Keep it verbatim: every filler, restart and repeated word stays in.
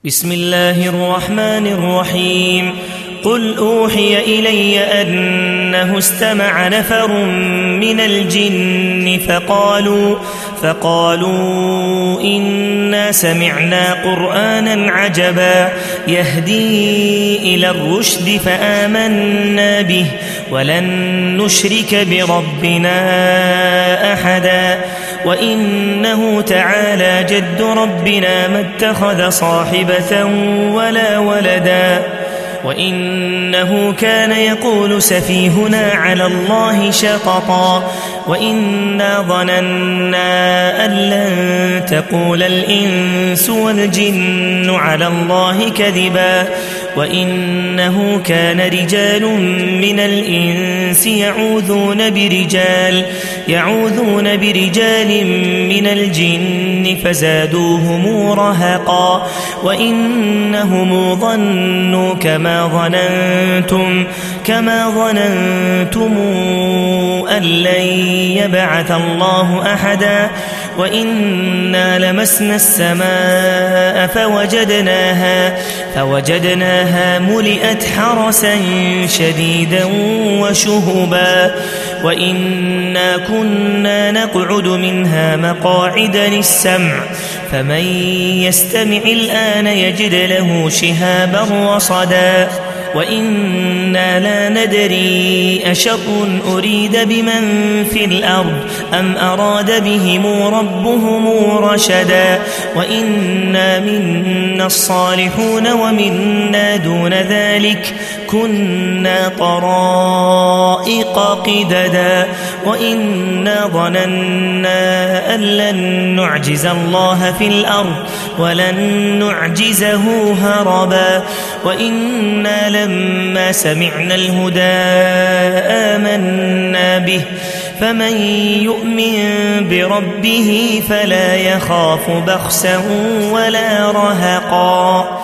بسم الله الرحمن الرحيم قل أوحي إلي أنه استمع نفر من الجن فقالوا, فقالوا إنا سمعنا قرآنا عجبا يهدي إلى الرشد فآمنا به ولن نشرك بربنا أحدا وإنه تعالى جد ربنا ما اتخذ صاحبة ولا ولدا وإنه كان يقول سفيهنا على الله شططا وإنا ظننا أن لن تقول الإنس والجن على الله كذبا وإنه كان رجال من الإنس يعوذون برجال يعوذون برجال من الجن فزادوهم رهقا وإنهم ظنوا كما ظننتم كما ظننتم أن لن يبعث الله أحدا وإنا لمسنا السماء فوجدناها فوجدناها ملئت حرسا شديدا وشهبا وإنا كنا نقعد منها مقاعد للسمع فمن يستمع الآن يجد له شهابا رصدا وإنا لا ندري أشر أريد بمن في الأرض أم أراد بهم ربهم رشدا وإنا منا الصالحون ومنا دون ذلك كنا طرائق قددا وإنا ظننا أن لن نعجز الله في الأرض ولن نعجزه هربا وإنا لما سمعنا الهدى آمنا به فمن يؤمن بربه فلا يخاف بخسا ولا رهقا